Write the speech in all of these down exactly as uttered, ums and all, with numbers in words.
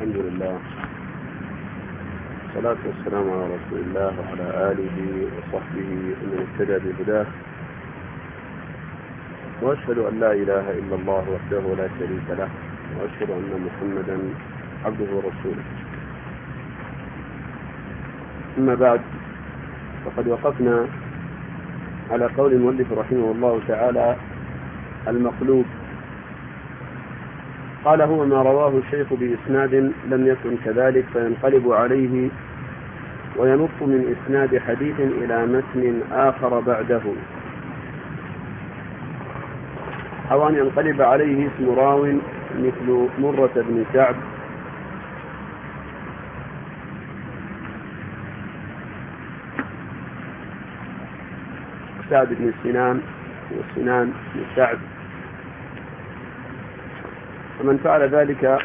الحمد لله، والصلاة والسلام على رسول الله وعلى آله وصحبه ومن اهتدى بهداه، وأشهد أن لا إله إلا الله وحده لا شريك له، وأشهد أن محمدا عبده ورسوله. أما بعد، فقد وقفنا على قول المؤلف رحمه الله تعالى: المقلوب. قال: هو ما رواه الشيخ بإسناد لم يكن كذلك فينقلب عليه وينط من إسناد حديث إلى متن آخر بعده، أو أن ينقلب عليه اسم راو مثل مرة بن كعب سعد بن سنان وسنان بن سعد. ومن فعل ذلك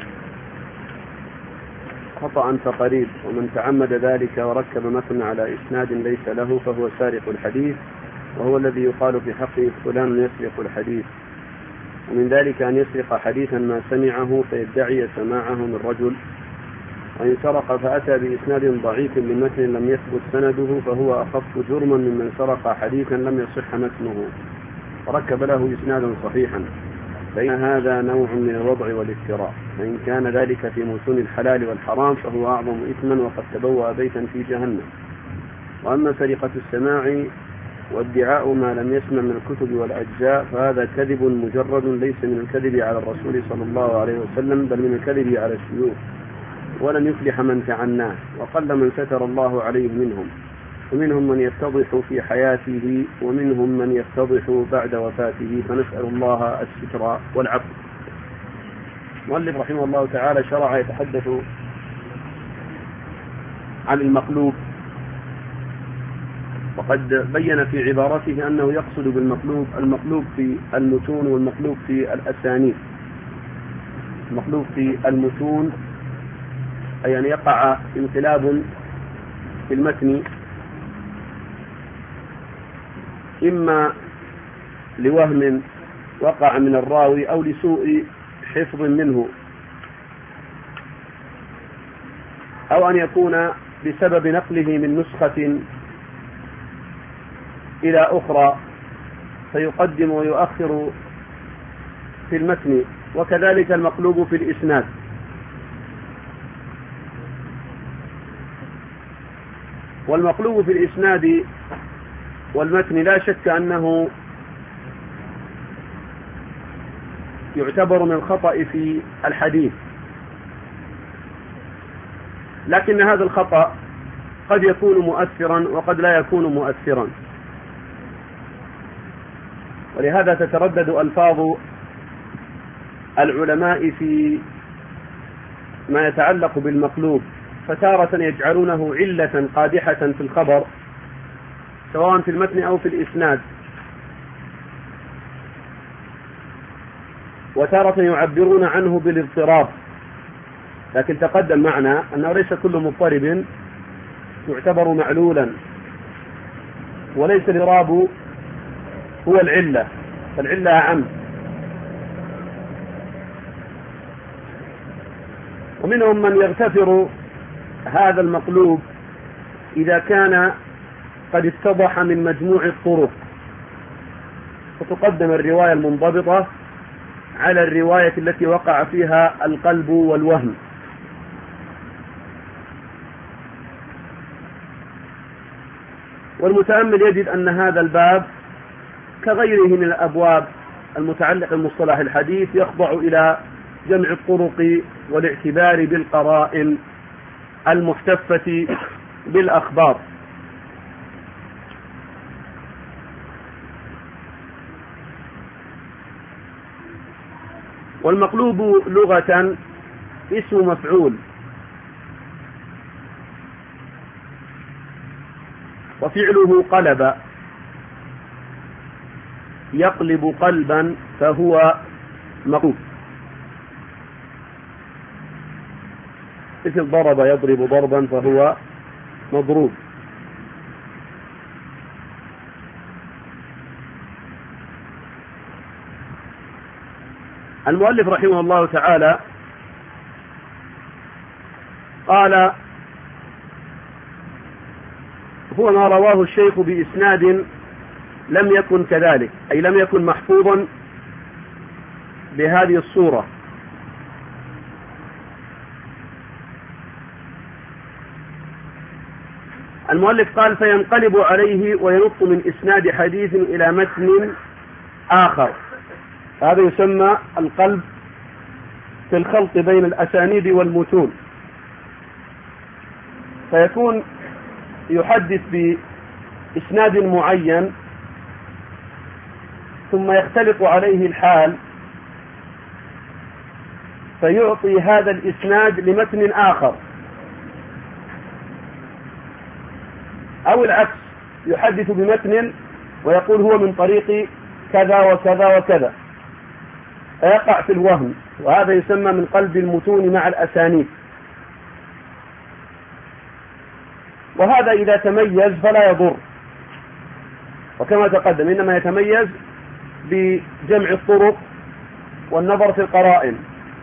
خطأ فقريب، ومن تعمد ذلك وركب متن على إسناد ليس له فهو سارق الحديث، وهو الذي يقال في حقه فلان يسرق الحديث. ومن ذلك أن يسرق حديثا ما سمعه فيدعي سماعه من رجل، وإن سرق فأتى بإسناد ضعيف لمتن لم يثبت سنده فهو أخف جرما ممن سرق حديثا لم يصح متنه وركب له إسنادا صحيحا، فإن هذا نوع من الوضع والافتراء، فإن كان ذلك في متون الحلال والحرام فهو أعظم إثما وقد تبوأ بيتا في جهنم. وأما سرقة السماع وادعاء ما لم يسمع من الكتب والأجزاء فهذا كذب مجرد، ليس من الكذب على الرسول صلى الله عليه وسلم بل من الكذب على الشيوخ، ولن يفلح من تعناه، وقل من ستر الله عليه منهم، ومنهم من يفتضح في حياته ومنهم من يفتضح بعد وفاته، فنسأل الله الستر والعفو. المؤلف رحمه الله تعالى شرع يتحدث عن المقلوب، وقد بين في عبارته أنه يقصد بالمقلوب المقلوب في المتون والمقلوب في الأسانيد. المقلوب في المتون أي أن يقع انقلاب في المتن إما لوهم وقع من الراوي أو لسوء حفظ منه، أو أن يكون بسبب نقله من نسخة إلى أخرى فيقدم ويؤخر في المتن، وكذلك المقلوب في الإسناد. والمقلوب في الإسناد والمتن لا شك أنه يعتبر من الخطأ في الحديث، لكن هذا الخطأ قد يكون مؤثرا وقد لا يكون مؤثرا، ولهذا تتردد ألفاظ العلماء في ما يتعلق بالمقلوب، فتارة يجعلونه علة قادحة في الخبر سواء في المتن أو في الإسناد، وتارة يعبرون عنه بالاضطراب، لكن تقدم معنا أنه ليس كل مضطرب يعتبر معلولا، وليس الاضطراب هو العلة، فالعلة أعم. ومنهم من يغتفر هذا المقلوب إذا كان قد اتضح من مجموع الطرق، فتقدم الرواية المنضبطة على الرواية التي وقع فيها القلب والوهم. والمتأمل يجد أن هذا الباب كغيره من الأبواب المتعلقة بمصطلح الحديث يخضع إلى جمع الطرق والاعتبار بالقرائن المحتفة بالأخبار. والمقلوب لغة اسم مفعول، وفعله قلب، يقلب قلبا فهو مقلوب، مثل ضرب يضرب ضربا فهو مضروب. المؤلف رحمه الله تعالى قال: هو ما رواه الشيخ بإسناد لم يكن كذلك، أي لم يكن محفوظا بهذه الصورة. المؤلف قال: فينقلب عليه وينط من إسناد حديث إلى متن آخر. هذا يسمى القلب في الخلط بين الأسانيد والمتون، فيكون يحدث بإسناد معين ثم يختلط عليه الحال فيعطي هذا الإسناد لمتن آخر، أو العكس، يحدث بمتن ويقول هو من طريق كذا وكذا وكذا، فيقع في الوهم، وهذا يسمى من قلب المتون مع الأسانيد. وهذا إذا تميز فلا يضر، وكما تقدم إنما يتميز بجمع الطرق والنظر في القرائن.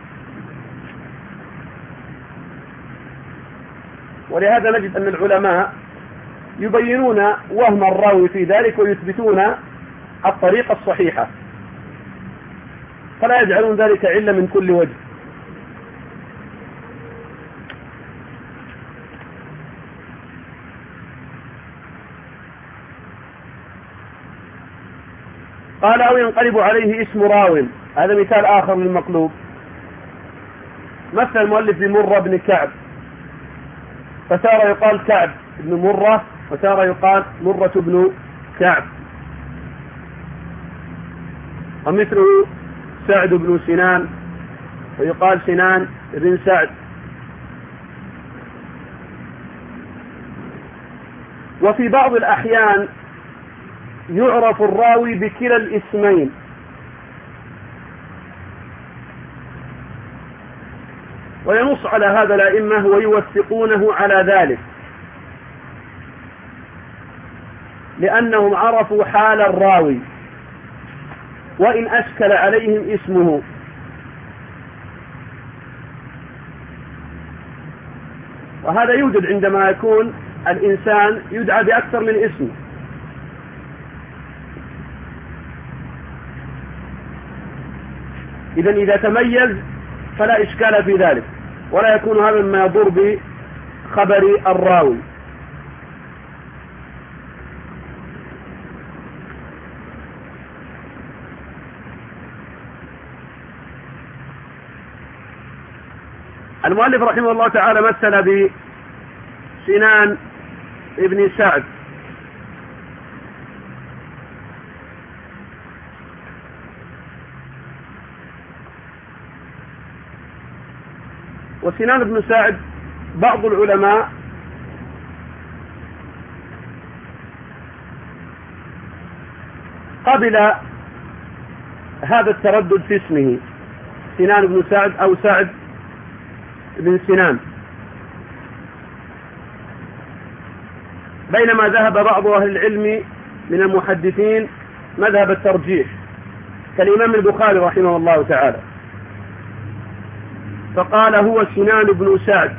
ولهذا نجد أن العلماء يبينون وهم الراوي في ذلك ويثبتون الطريقة الصحيحة، فلا يجعلون ذلك علة من كل وجه. قال: أو ينقلب عليه اسم راو. هذا مثال آخر للمقلوب. مثل المؤلف بمرة بن كعب، فتارة يقال كعب بن مرة، وتارة يقال مرة بن كعب. ومثله سعد بن سنان، ويقال سنان بن سعد. وفي بعض الأحيان يعرف الراوي بكلا الاسمين، وينص على هذا الأئمة ويوثقونه على ذلك، لأنهم عرفوا حال الراوي وإن أشكل عليهم اسمه. وهذا يوجد عندما يكون الإنسان يدعى بأكثر من اسم. إذن إذا تميز فلا إشكال في ذلك، ولا يكون هذا مما يضر بخبر الراوي. المؤلف رحمه الله تعالى مثل بسنان ابن سعد، وسنان بن سعد بعض العلماء قبل هذا التردد في اسمه، سنان بن سعد أو سعد بن سنان، بينما ذهب بعض أهل العلم من المحدثين مذهب الترجيح كالإمام البخاري رحمه الله تعالى، فقال هو سنان بن سعد،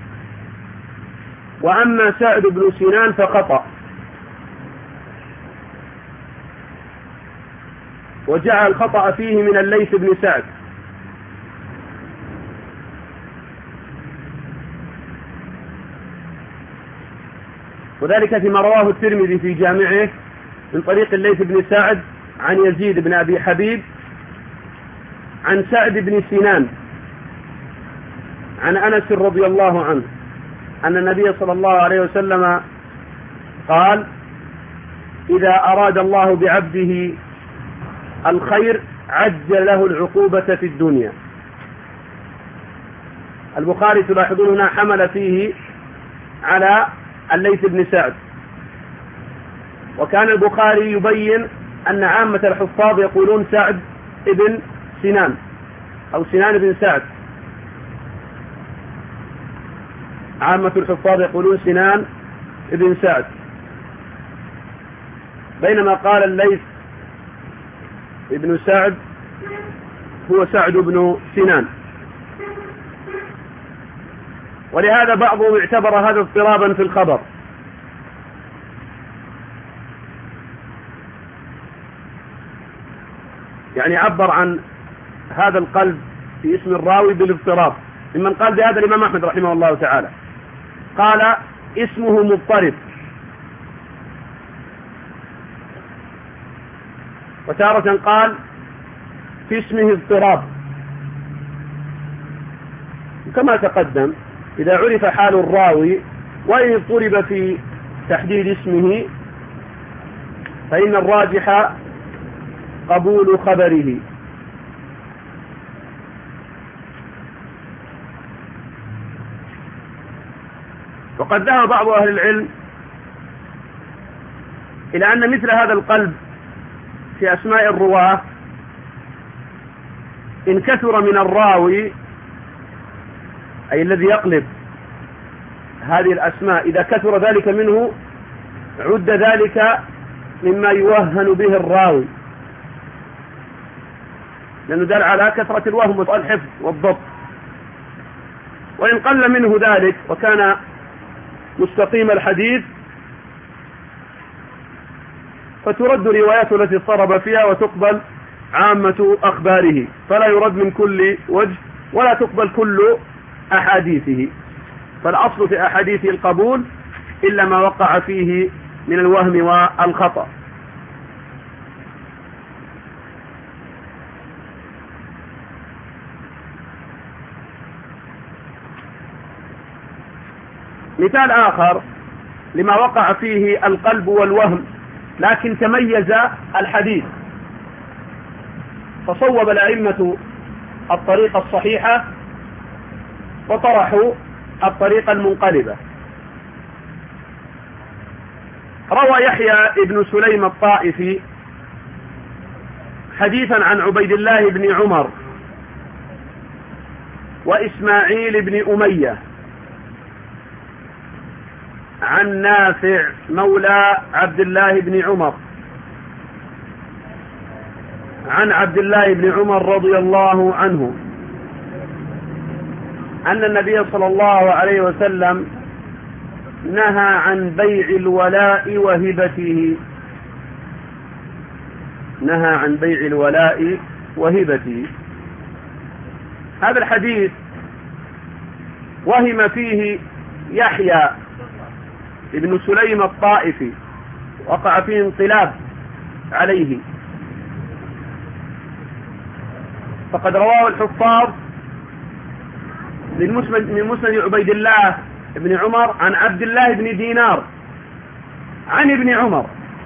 وأما سعد بن سنان فخطأ، وجعل الخطأ فيه من الليث بن سعد. وذلك فيما رواه الترمذي في جامعه من طريق الليث بن سعد عن يزيد بن أبي حبيب عن سعد بن سنان عن أنس رضي الله عنه أن النبي صلى الله عليه وسلم قال: إذا أراد الله بعبده الخير عجل له العقوبة في الدنيا. البخاري تلاحظون هنا حمل فيه على الليث بن سعد، وكان البخاري يبين أن عامة الحفاظ يقولون سعد بن سنان أو سنان بن سعد، عامة الحفاظ يقولون سنان بن سعد، بينما قال الليث بن سعد هو سعد بن سنان. ولهذا بعضهم اعتبر هذا اضطرابا في الخبر. يعني عبر عن هذا القلب في اسم الراوي بالاضطراب. ممن قال بهذا الإمام أحمد رحمه الله تعالى، قال اسمه مضطرب، وتارة قال في اسمه اضطراب. كما تقدم إذا عرف حال الراوي وإن اضطرب في تحديد اسمه فإن الراجح قبول خبره. وقد ذهب بعض أهل العلم إلى أن مثل هذا القلب في أسماء الرواة إن كثر من الراوي، أي الذي يقلب هذه الأسماء، إذا كثر ذلك منه عد ذلك مما يوهن به الراوي، لأنه دل على كثرة الوهم والحفظ والضبط. وإن قل منه ذلك وكان مستقيم الحديث فترد رواياته التي اضطرب فيها وتقبل عامة أخباره، فلا يرد من كل وجه ولا تقبل كل أحاديثه. فالأصل في أحاديثه القبول إلا ما وقع فيه من الوهم والخطأ. مثال آخر لما وقع فيه القلب والوهم لكن تميز الحديث، فصوب الأئمة الطريقة الصحيحة وطرحوا الطريقة المنقلبة. روى يحيى ابن سليم الطائفي حديثا عن عبيد الله بن عمر وإسماعيل بن أمية عن نافع مولى عبد الله بن عمر عن عبد الله بن عمر رضي الله عنه أن النبي صلى الله عليه وسلم نهى عن بيع الولاء وهبته نهى عن بيع الولاء وهبته. هذا الحديث وهم فيه يحيى ابن سليم الطائفي، وقع فيه انقلاب عليه، فقد رواه الحفاظ من مسند عبيد الله بن عمر عن عبد الله بن دينار عن ابن عمر،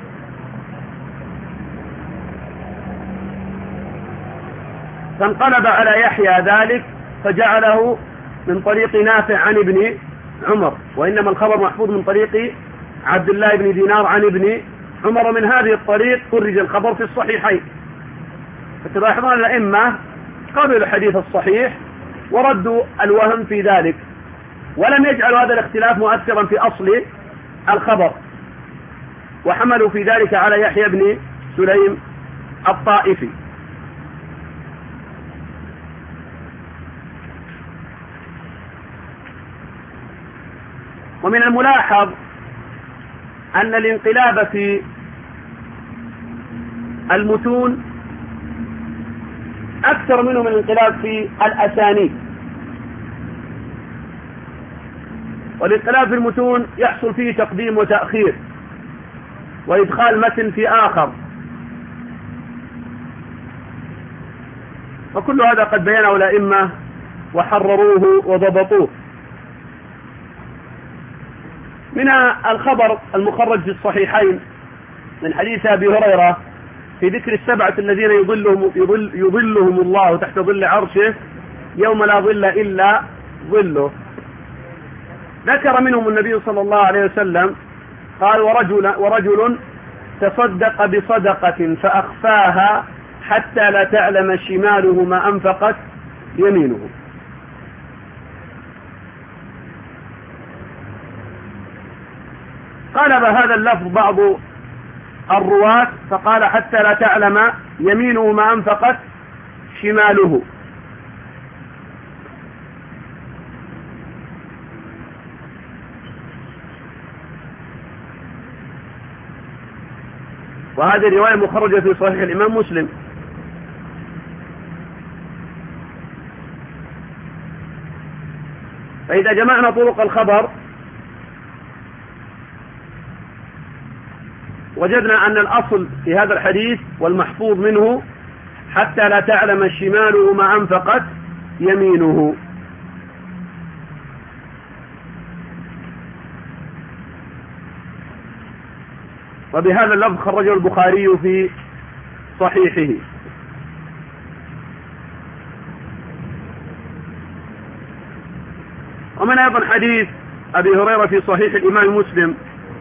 فانقلب على يحيى ذلك فجعله من طريق نافع عن ابن عمر، وإنما الخبر محفوظ من طريق عبد الله بن دينار عن ابن عمر. من هذه الطريق خرج الخبر في الصحيحين. فتلاحظون الأئمة قبلوا الحديث الصحيح وردوا الوهم في ذلك، ولم يجعلوا هذا الاختلاف مؤثرا في أصل الخبر، وحملوا في ذلك على يحيى بن سليم الطائفي. ومن الملاحظ أن الانقلاب في المتون أكثر منه من الانقلاب في الأسانيد. والانقلاب في المتون يحصل فيه تقديم وتأخير وإدخال متن في آخر، وكل هذا قد بينه الأئمة وحرروه وضبطوه. من الخبر المخرج في الصحيحين من حديث أبي هريرة في ذكر السبعة الذين يظلهم, يظل يظلهم الله تحت ظل عرشه يوم لا ظل إلا ظله، ذكر منهم النبي صلى الله عليه وسلم قال ورجل, ورجل تصدق بصدقة فأخفاها حتى لا تعلم شماله ما أنفقت يمينه. قلب هذا اللفظ بعض الرواة فقال حتى لا تعلم يمينه ما أنفقت شماله. وهذه رواية مخرجة في صحيح الإمام مسلم. فإذا جمعنا طرق الخبر وجدنا أن الأصل في هذا الحديث والمحفوظ منه حتى لا تعلم شماله ما أنفقت يمينه. وبهذا اللفظ خرجه البخاري في صحيحه. ومن أيضا حديث أبي هريرة في صحيح الإمام مسلم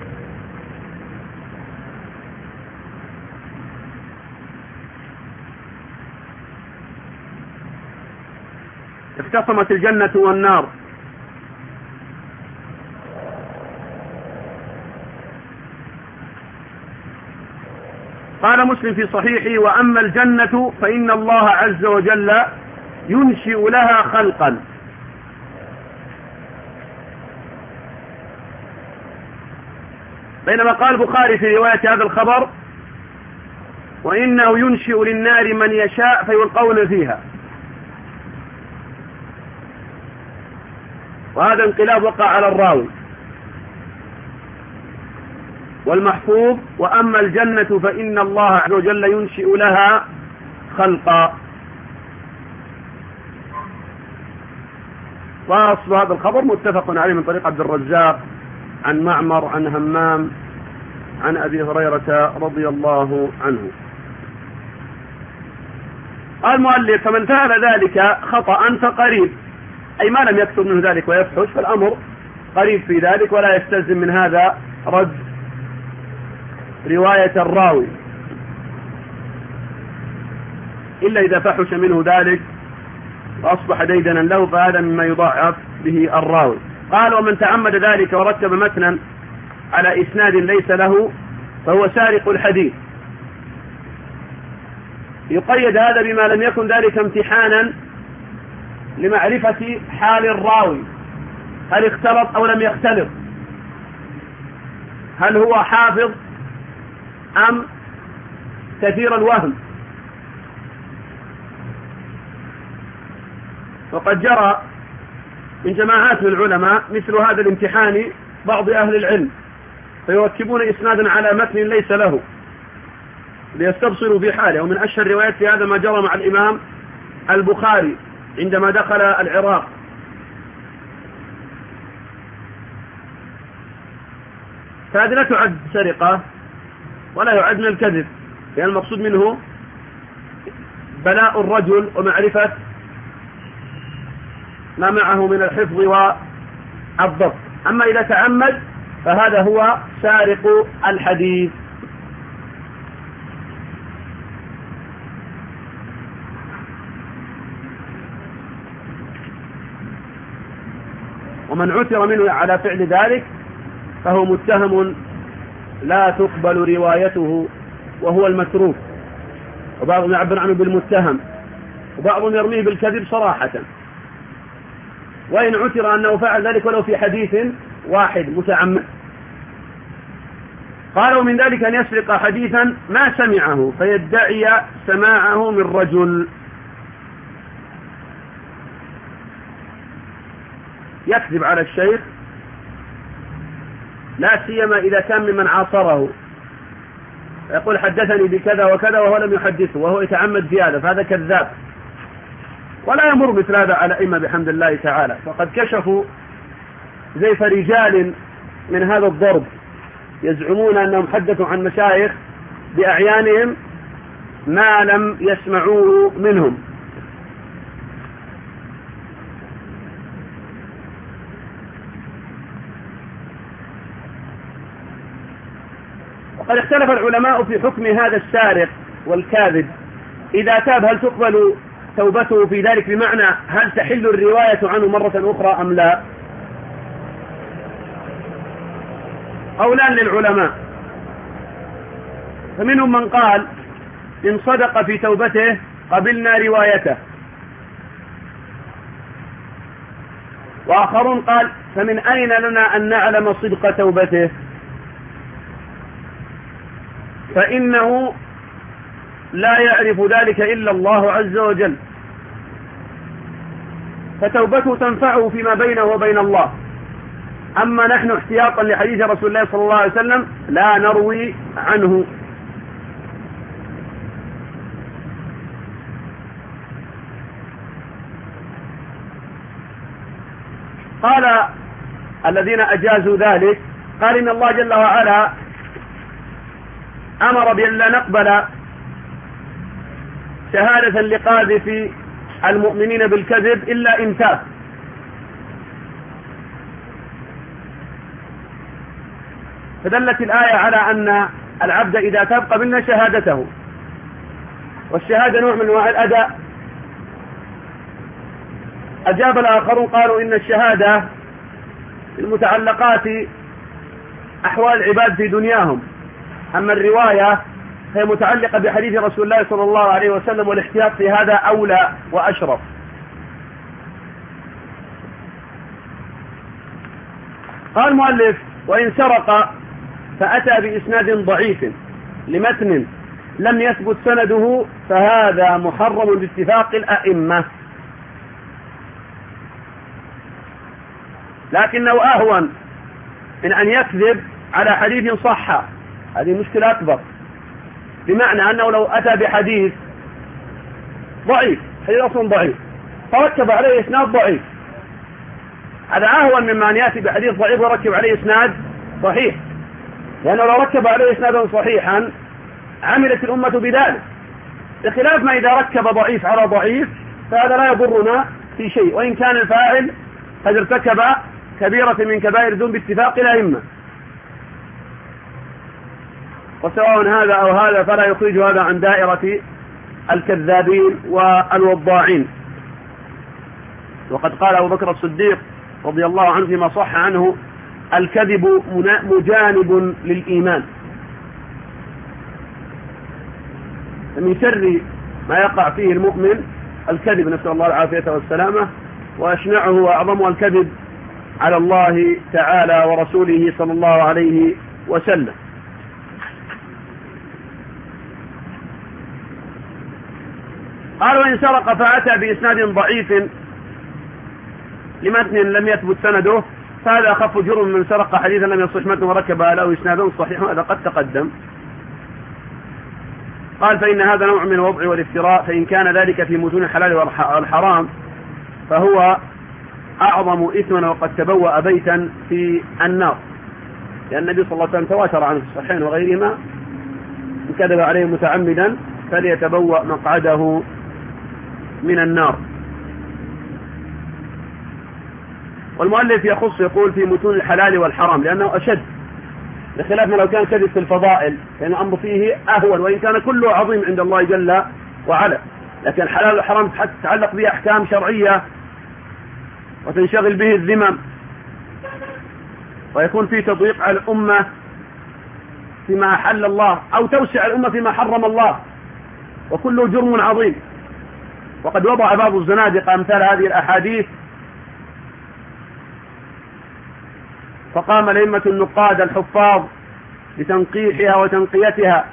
اختصمت الجنة والنار، قال مسلم في صحيحه: وأما الجنة فإن الله عز وجل ينشئ لها خلقا. بينما قال البخاري في رواية هذا الخبر: وإنه ينشئ للنار من يشاء فيلقون فيها. وهذا انقلاب وقع على الراوي. والمحفوظ: وأما الجنة فإن الله عز وجل ينشئ لها خلقا. وأصل هذا الخبر متفق عليه من طريق عبد الرزاق عن معمر عن همام عن أبي هريرة رضي الله عنه. قال المؤلف: فمن فعل ذلك خطأ فقريب، أي ما لم يكتب منه ذلك ويفحش، فالأمر قريب في ذلك، ولا يستلزم من هذا رد رواية الراوي إلا إذا فحش منه ذلك وأصبح ديدنا له، فهذا مما يضاعف به الراوي. قال: ومن تعمد ذلك ورتب متنا على إسناد ليس له فهو سارق الحديث. يقيد هذا بما لم يكن ذلك امتحانا لمعرفة حال الراوي، هل اختلط أو لم يختلط، هل هو حافظ أم كثير الوهم. وقد جرى من جماعات من العلماء مثل هذا الامتحان بعض أهل العلم، فيركبون إسنادا على متن ليس له ليستبصروا في حاله. ومن أشهر الروايات في هذا ما جرى مع الإمام البخاري عندما دخل العراق، فهذه لا تعد سرقة ولا يعد من الكذب، لأن المقصود منه بلاء الرجل ومعرفة ما معه من الحفظ والضبط. أما إذا تعمد فهذا هو سارق الحديث. ومن عثر منه على فعل ذلك فهو متهم لا تقبل روايته وهو المتروك، وبعضهم يعبر عنه بالمتهم، وبعضهم يرميه بالكذب صراحة. وإن عثر أنه فعل ذلك ولو في حديث واحد متعمد. قالوا من ذلك أن يسرق حديثا ما سمعه فيدعي سماعه من رجل، يكذب على الشيخ، لا سيما إذا كان ممن عاصره، يقول حدثني بكذا وكذا وهو لم يحدثه وهو يتعمد في هذا، فهذا كذاب. ولا يمر مثل هذا على أئمة بحمد الله تعالى، فقد كشفوا زيف رجال من هذا الضرب يزعمون أنهم حدثوا عن مشايخ بأعيانهم ما لم يسمعوه منهم. وقد اختلف العلماء في حكم هذا السارق والكاذب، إذا تاب هل تقبل توبته في ذلك، بمعنى هل تحل الرواية عنه مرة أخرى أم لا؟ قولان للعلماء، فمنهم من قال إن صدق في توبته قبلنا روايته، وآخرون قال فمن أين لنا أن نعلم صدق توبته؟ فإنه لا يعرف ذلك إلا الله عز وجل، فتوبته تنفعه فيما بينه وبين الله. أما نحن احتياطا لحديث رسول الله صلى الله عليه وسلم لا نروي عنه. قال الذين أجازوا ذلك، قال إن الله جل وعلا أمر بأن لا نقبل شهادة لقاذف المؤمنين بالكذب إلا إن تاب. فدلت الآية على أن العبد إذا تاب قبلنا شهادته، والشهادة نوع من أنواع الأداء. أجاب الآخرون قالوا إن الشهادة المتعلقات أحوال العباد في دنياهم، أما الرواية هي متعلقة بحديث رسول الله صلى الله عليه وسلم، والاحتياط في هذا أولى وأشرف. قال المؤلف: وإن سرق فأتى بإسناد ضعيف لمتن لم يثبت سنده فهذا محرم باتفاق الأئمة، لكنه أهون من أن يكذب على حديث صح. هذه مشكلة أكبر، بمعنى أنه لو أتى بحديث ضعيف، حديث أصلا ضعيف، فركب عليه إسناد ضعيف، هذا أهون مما أن يأتي بحديث ضعيف وركب عليه إسناد صحيح، لأنه لو ركب عليه إسنادا صحيحا عملت الأمة بذلك، بخلاف ما إذا ركب ضعيف على ضعيف فهذا لا يضرنا في شيء، وإن كان الفاعل قد ارتكب كبيرة من كبائر الذنوب باتفاق الأئمة. وسواء هذا أو هذا فلا يخرج هذا عن دائرة الكذابين والوضاعين. وقد قال أبو بكر الصديق رضي الله عنه فيما صح عنه: الكذب مجانب للإيمان. من شر ما يقع فيه المؤمن الكذب، نسأل الله العافية والسلامة، وأشنعه وأعظمه الكذب على الله تعالى ورسوله صلى الله عليه وسلم. قال: وإن سرق فأتى بإسناد ضعيف لمتن لم يثبت سنده فهذا أخف جرم من سرق حديثا لم يصح متنه وركب له إسناد صحيح، هذا قد تقدم. قال: فإن هذا نوع من الوضع والافتراء، فإن كان ذلك في متون الحلال والحرام فهو أعظم إثما وقد تبوأ بيتا في النار، لأن النبي صلى الله عليه وسلم تواتر عنه في الصحيحين وغيرهما: إن كذب عليه متعمدا فليتبوأ مقعده من النار. والمؤلف يخص يقول في متون الحلال والحرام لأنه أشد، بخلاف ما لو كان كذب في الفضائل فإن الأمر فيه أهون، وإن كان كله عظيم عند الله جل وعلا، لكن الحلال والحرام تتعلق به أحكام شرعية وتنشغل به الذمم، ويكون فيه تضييق على الأمة فيما أحل الله أو توسع الأمة فيما حرم الله، وكله جرم عظيم. وقد وضع بعض الزنادقة أمثال هذه الأحاديث، فقام الأئمة النقاد الحفاظ بتنقيحها وتنقيتها،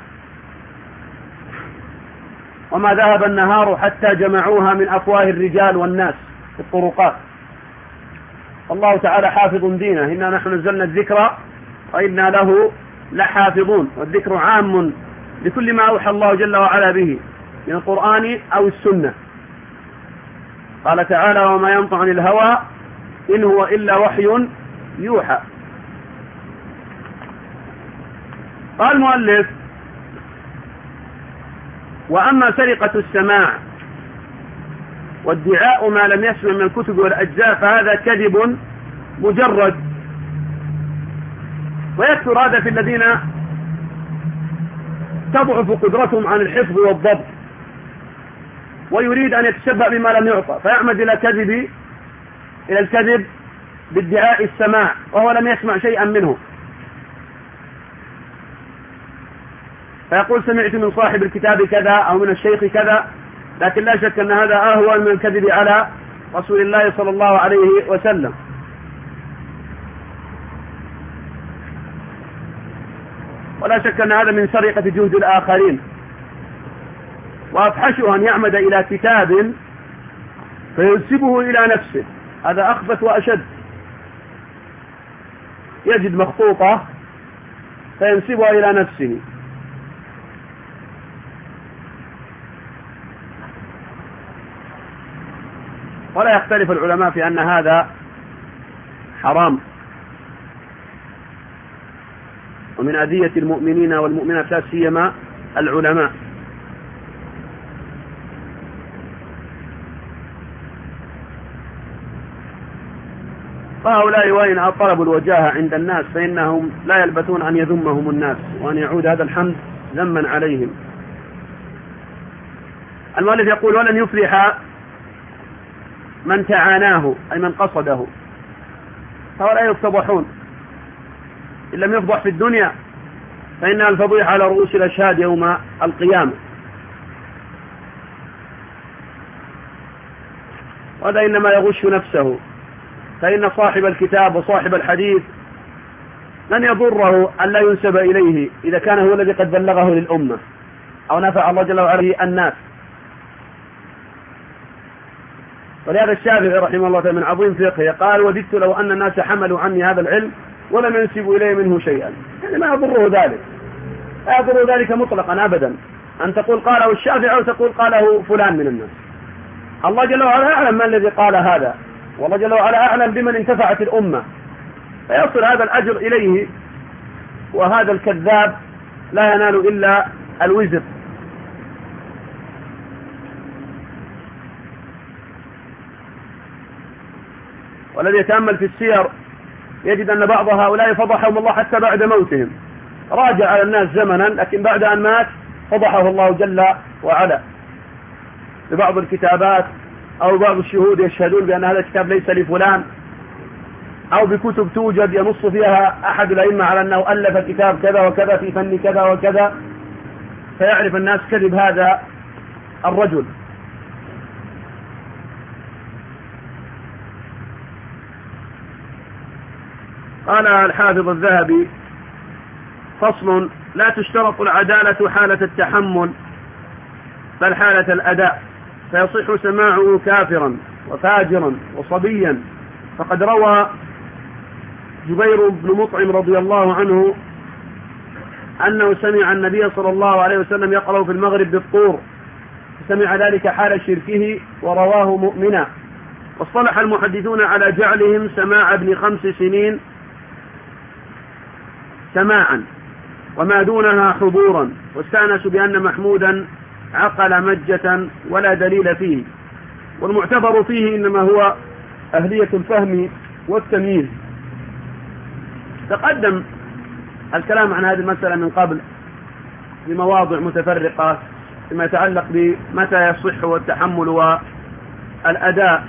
وما ذهب النهار حتى جمعوها من أفواه الرجال والناس في الطرقات. الله تعالى حافظ دينه: إنا نحن نزلنا الذكر وإنا له لحافظون. والذكر عام لكل ما أوحى الله جل وعلا به من القرآن أو السنة. قال تعالى: وما ينطق عن الهوى إن هو إلا وحي يوحى. قال المؤلف: وأما سرقة السماع وادعاء ما لم يسمع من الكتب والأجزاء فهذا كذب مجرد، ويكثر هذا في الذين تضعف قدرتهم عن الحفظ والضبط، ويريد أن يتشبع بما لم يعطى فيعمد إلى كذب إلى الكذب بادعاء السماع وهو لم يسمع شيئا منه، فيقول: سمعت من صاحب الكتاب كذا أو من الشيخ كذا، لكن لا شك أن هذا أهون من الكذب على رسول الله صلى الله عليه وسلم. ولا شك أن هذا من سرقة جهد الآخرين. وأفحشه أن يعمد إلى كتاب فينسبه إلى نفسه، هذا أخبث وأشد. يجد مخطوطة فينسبها إلى نفسه. ولا يختلف العلماء في أن هذا حرام، ومن أذية المؤمنين والمؤمنات لا سيما العلماء. فهؤلاء وإن طلبوا الوجاهة عند الناس فإنهم لا يلبثون أن يذمهم الناس، وأن يعود هذا الحمد ذما عليهم. المؤلف يقول: ولن يفلح من تعاناه، أي من قصده. هؤلاء يفتضحون، إن لم يفضح في الدنيا فإنها الفضيحة على رؤوس الأشهاد يوم القيامة. وهذا إنما يغش نفسه، فإن صاحب الكتاب وصاحب الحديث لن يضره أن لا ينسب إليه إذا كان هو الذي قد بلغه للأمة أو نفع الله جل وعلا الناس. ولهذا الشافعي رحمه الله تعالى من عظيم فقهه قال: وددت لو أن الناس حملوا عني هذا العلم ولم ينسبوا إليه منه شيئا. يعني ما يضره ذلك، لا يضره ذلك مطلقا أبدا، أن تقول قاله الشافعي أو تقول قاله فلان من الناس. الله جل وعلا أعلم ما الذي قال هذا، والله جل وعلا أعلم بمن انتفعت الأمة، فيصل هذا الأجر إليه، وهذا الكذاب لا ينال إلا الوزر. والذي يتأمل في السير يجد أن بعض هؤلاء فضحهم الله حتى بعد موتهم، راجع على الناس زمنا، لكن بعد أن مات فضحه الله جل وعلا ببعض الكتابات، أو بعض الشهود يشهدون بأن هذا الكتاب ليس لفلان، أو بكتب توجد ينص فيها أحد الأئمة على أنه ألف كتاب كذا وكذا في فن كذا وكذا، فيعرف الناس كذب هذا الرجل. قال الحافظ الذهبي: فصل: لا تشترط العدالة حالة التحمل بل حالة الأداء، فيصح سماعه كافرا وفاجرا وصبيا. فقد روى جبير بن مطعم رضي الله عنه أنه سمع النبي صلى الله عليه وسلم يقرأ في المغرب بالطور، سمع ذلك حال شركه ورواه مؤمنا. واصطلح المحدثون على جعلهم سماع ابن خمس سنين سماعا وما دونها حضورا، واستأنسوا بأن محمودا عقل مجة ولا دليل فيه، والمعتبر فيه إنما هو أهلية الفهم والتمييز. تقدم الكلام عن هذه المسألة من قبل بمواضع متفرقة فيما يتعلق بمتى يصح التحمل والأداء.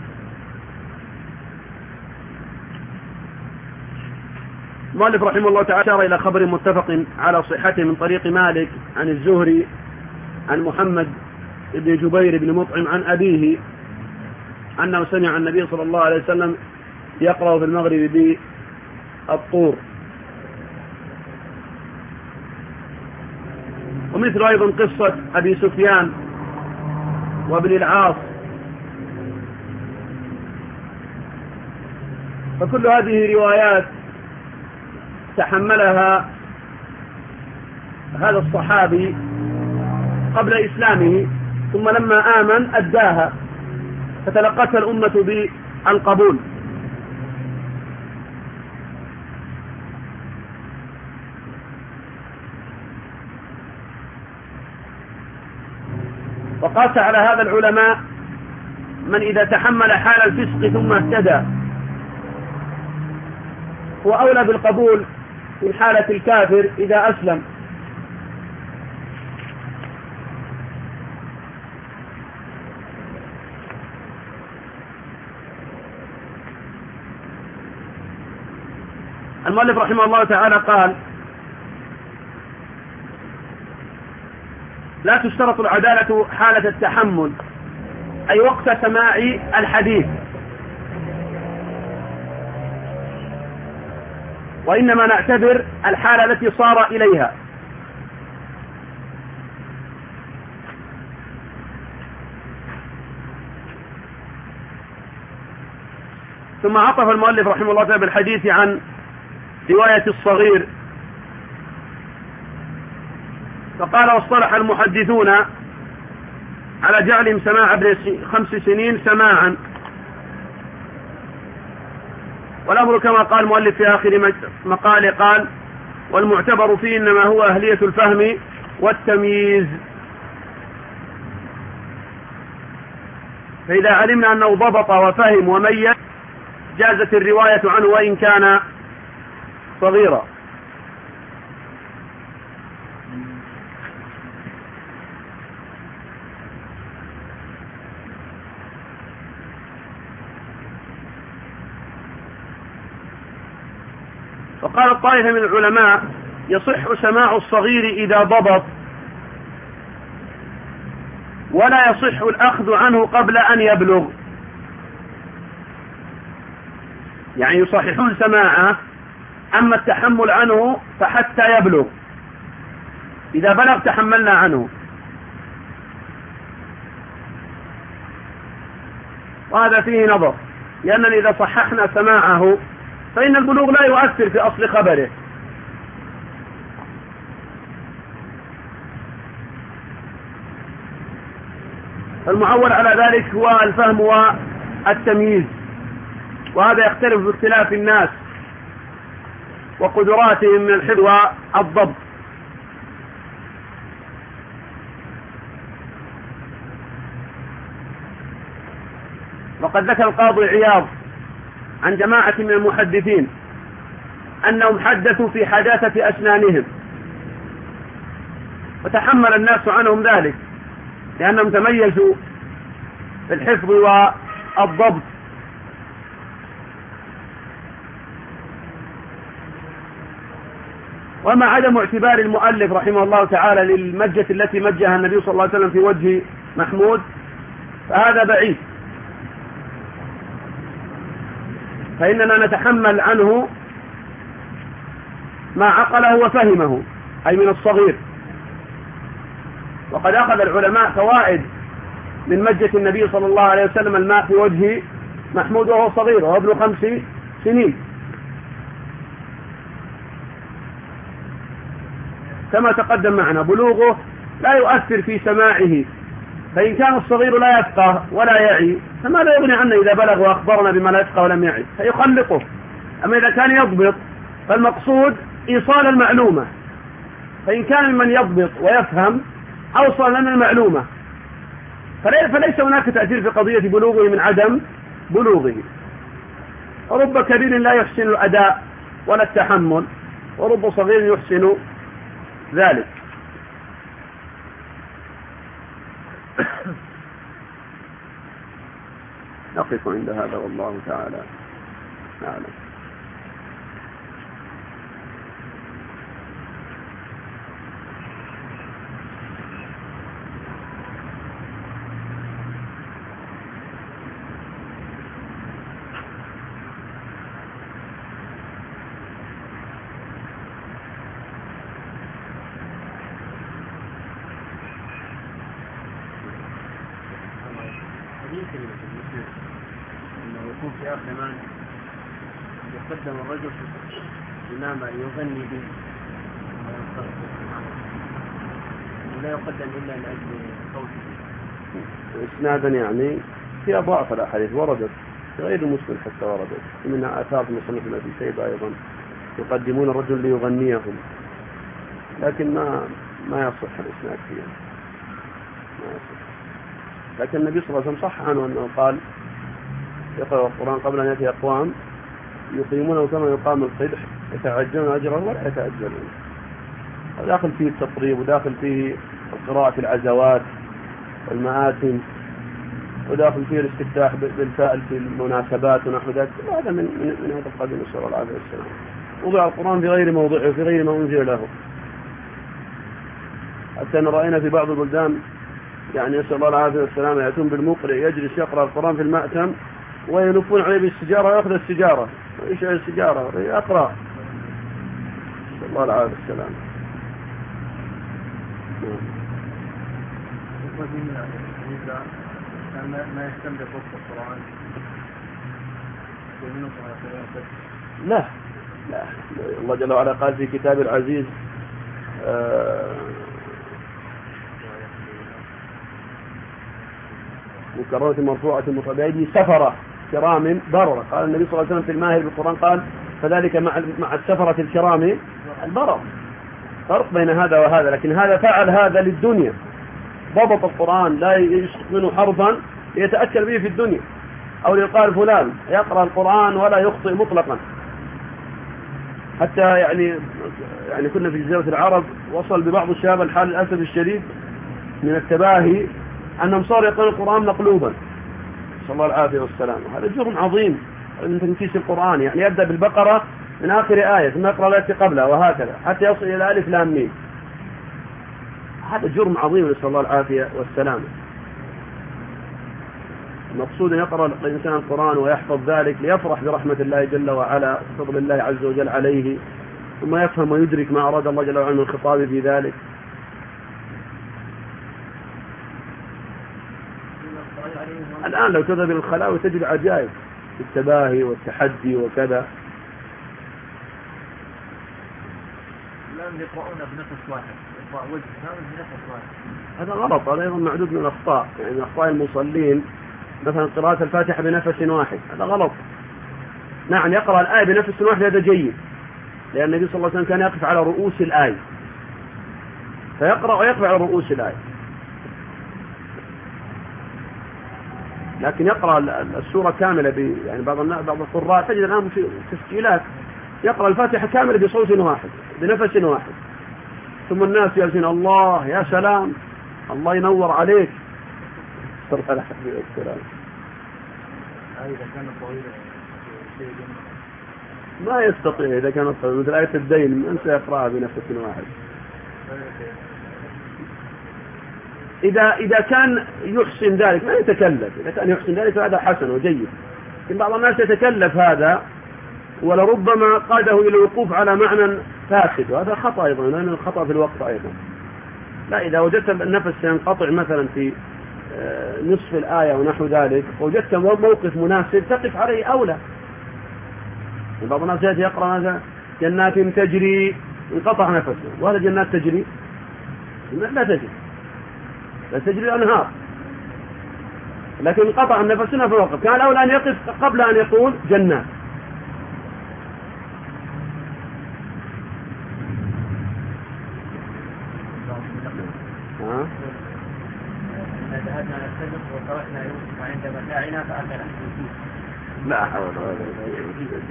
المؤلف رحمه الله تعالى أشار إلى خبر متفق على صحته من طريق مالك عن الزهري عن محمد بن جبير بن مطعم عن أبيه أنه سمع النبي صلى الله عليه وسلم يقرأ في المغرب بالطور. ومثل أيضا قصة أبي سفيان وابن العاص. فكل هذه روايات تحملها هذا الصحابي قبل إسلامه، ثم لما آمن أداها، فتلقتها الأمة بالقبول. وقاس على هذا العلماء من إذا تحمل حال الفسق ثم اهتدى هو أولى بالقبول من حالة الكافر إذا أسلم. المؤلف رحمه الله تعالى قال: لا تشترط العدالة حالة التحمل، أي وقت سماع الحديث، وإنما نعتبر الحالة التي صار إليها. ثم عطف المؤلف رحمه الله تعالى بالحديث عن رواية الصغير، فقال: واصطلح المحدثون على جعل سماع ابن خمس سنين سماعا، والأمر كما قال المؤلف في آخر مقاله قال: والمعتبر فيه إنما هو أهلية الفهم والتمييز. فإذا علمنا أنه ضبط وفهم وميز جازت الرواية عنه وإن كان صغيرا. وقال الطائفة من العلماء: يصح سماع الصغير إذا ضبط، ولا يصح الأخذ عنه قبل أن يبلغ. يعني يصححون سماعه، أما التحمل عنه فحتى يبلغ، إذا بلغ تحملنا عنه. وهذا فيه نظر، لأننا إذا صححنا سماعه فإن البلوغ لا يؤثر في أصل خبره. المعول على ذلك هو الفهم والتمييز، وهذا يختلف باختلاف الناس وقدراتهم من الحفظ والضبط. وقد ذكر القاضي عياض عن جماعة من المحدثين أنهم حدثوا في حداثة أسنانهم، وتحمل الناس عنهم ذلك لأنهم تميزوا في الحفظ والضبط. وما عدم اعتبار المؤلف رحمه الله تعالى للمجة التي مجها النبي صلى الله عليه وسلم في وجه محمود فهذا بعيد، فإننا نتحمل عنه ما عقله وفهمه، أي من الصغير. وقد أخذ العلماء فوائد من مجة النبي صلى الله عليه وسلم الماء في وجه محمود وهو صغير وهو ابن خمس سنين، كما تقدم معنا. بلوغه لا يؤثر في سماعه، فإن كان الصغير لا يفقه ولا يعي فما لا يغني عنه إذا بلغ وأخبرنا بما لا يفقه ولم يعي، فيخلقه. أما إذا كان يضبط فالمقصود إيصال المعلومة، فإن كان ممن يضبط ويفهم أوصل لنا المعلومة، فليس هناك تأثير في قضية بلوغه من عدم بلوغه. ورب كبير لا يحسن الأداء ولا التحمل، ورب صغير يحسن ذلك. نقف عند هذا والله تعالى أعلم. أنه يكون في آخر زمان يقدم الرجل إمام يغني به ولا يقدم إلا لأجل صوته إسنادا، يعني فيها ضعف الأحاديث وردت في غير مسلم حتى وردت منها آثار مصنف ابن أبي شيبة أيضا يقدمون الرجل ليغنيهم، لكن ما ما يصح الإسناد فيها، ما يصح. لكن النبي صلى الله عليه وسلم صح عنه أنه قال: يقرأ القرآن قبل أن يأتي أقوام يقيمونه كما يقام القدح يتعجلون أجره ولا يتأجلون. وداخل فيه التطريب، وداخل فيه قراءة العزوات والمآتم، وداخل فيه الاستفتاح بالفائل في المناسبات ونحو ذلك، وهذا من من, من هذا القديم صلى الله عليه وسلم. وضع القرآن في غير موضعه وفي غير ما أنزل له، حتى أن رأينا في بعض البلدان يعني نسأل الله العافية والسلامة يأتون بالمقرئ يجلس يقرأ القرآن في المأتم ويلفون عليه بالسجارة ويأخذ السجارة ويشعل السجارة يقرأ الله العافية والسلامة. ما يستمر وقت القرآن لا لا الله جل وعلا قال في كتاب العزيز آه مكررة مرفوعة بأيدي سفرة كرام بررة. قال النبي صلى الله عليه وسلم في الماهر بالقرآن قال فذلك مع مع السفرة الكرام البررة. فرق بين هذا وهذا، لكن هذا فعل هذا للدنيا، ضبط القرآن لا يسقط منه حرفا يتأكل به في الدنيا، أو يقال فلان يقرأ القرآن ولا يخطئ مطلقا. حتى يعني يعني كنا في جزيرة العرب وصل ببعض الشباب الحال للأسف الشديد من التباهي أنهم صاروا يقرأون القرآن مقلوبا، صلى الله العافية والسلام. هذا جرم عظيم من تنكيس القرآن، يعني يبدأ بالبقرة من آخر آية ثم يقرأ التي قبلها وهكذا حتى يصل إلى ألف لام ميم. هذا جرم عظيم نسأل الله العافية والسلام. المقصود أن يقرأ الإنسان القرآن ويحفظ ذلك ليفرح برحمة الله جل وعلا وفضل الله عز وجل عليه، ثم يفهم ويدرك ما أراد الله جل وعلا من الخطاب في ذلك. الآن لو تذهب إلى الخلاوي تجد عجائب التباهي والتحدي وكذا. الآن يقرؤون بنفس واحد، يقرأ وجه كامل بنفس واحد. هذا غلط، هذا أيضا معدود من الأخطاء، يعني من أخطاء المصلين مثلا قراءة الفاتحة بنفس واحد، هذا غلط. نعم يقرأ الآية بنفس واحد هذا جيد، لأن النبي صلى الله عليه وسلم كان يقف على رؤوس الآية، فيقرأ ويقف على رؤوس الآية. لكن يقرأ السورة كاملة ب... يعني بعض بعض القراء تجد الآن في تسجيلات يقرأ الفاتحة كاملة بصوت واحد بنفس واحد، ثم الناس يقولون الله يا سلام الله ينور عليك. ما يستطيع إذا كان مثل آية الدين من سيقرأها بنفس واحد. إذا إذا كان يحسن ذلك ما يتكلف، إذا كان يحسن ذلك هذا حسن وجيد. لكن بعض الناس يتكلف هذا ولربما قاده إلى الوقوف على معنى فاسد، وهذا خطأ أيضا، لأن الخطأ في الوقت أيضا. لا، إذا وجدت النفس ينقطع مثلا في نصف الآية ونحو ذلك وجدت موقف مناسب تقف عليه أولى. بعض الناس يأتي يقرأ هذا جنات تجري انقطع نفسه، وهذا جنات تجري لا تجري لا تجري الأنهار، لكن انقطع النفس هنا في الوقف، كان الأولى أن يقف قبل أن يقول جنات. ذهبنا نستنق وتركنا يوسف عند متاعنا فأكله. لا حول ولا قوة.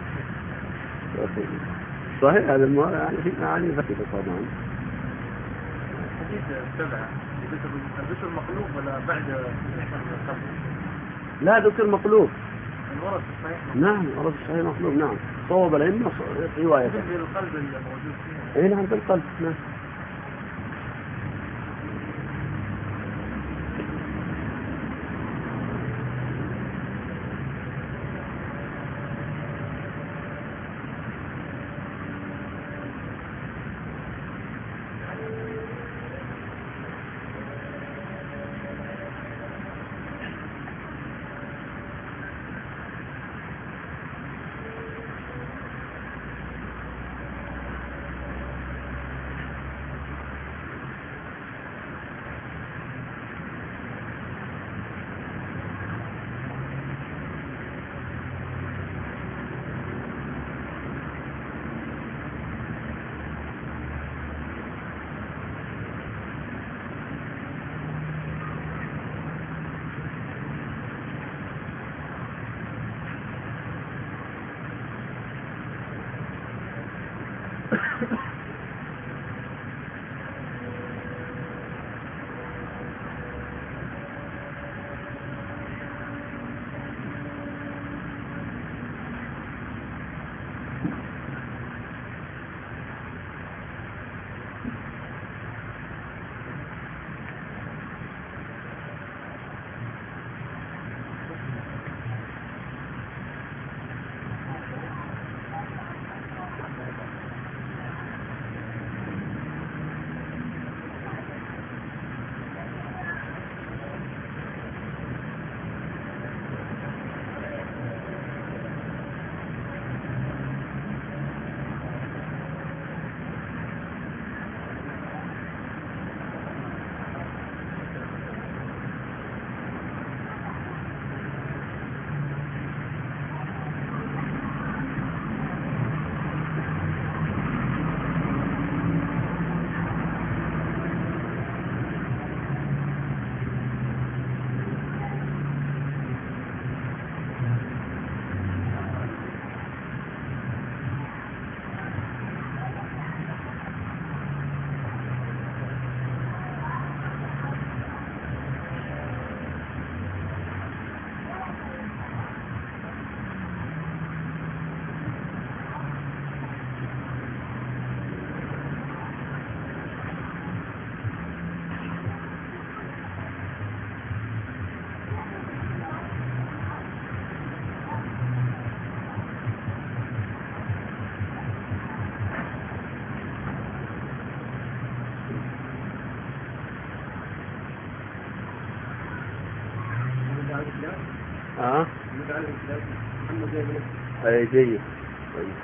صحيح هذا الموضوع يعني في معاني ذكية طبعا. حديث سبعة ذكر مقلوب ولا بعد القبر؟ لا ذكر مقلوب. الورد الصحيح. نعم الورد الصحيح مقلوب. نعم صوب الأئمة رواية. في القلب الموجود فيها. إيه نعم في القلب. نعم. أي جيد. طيب.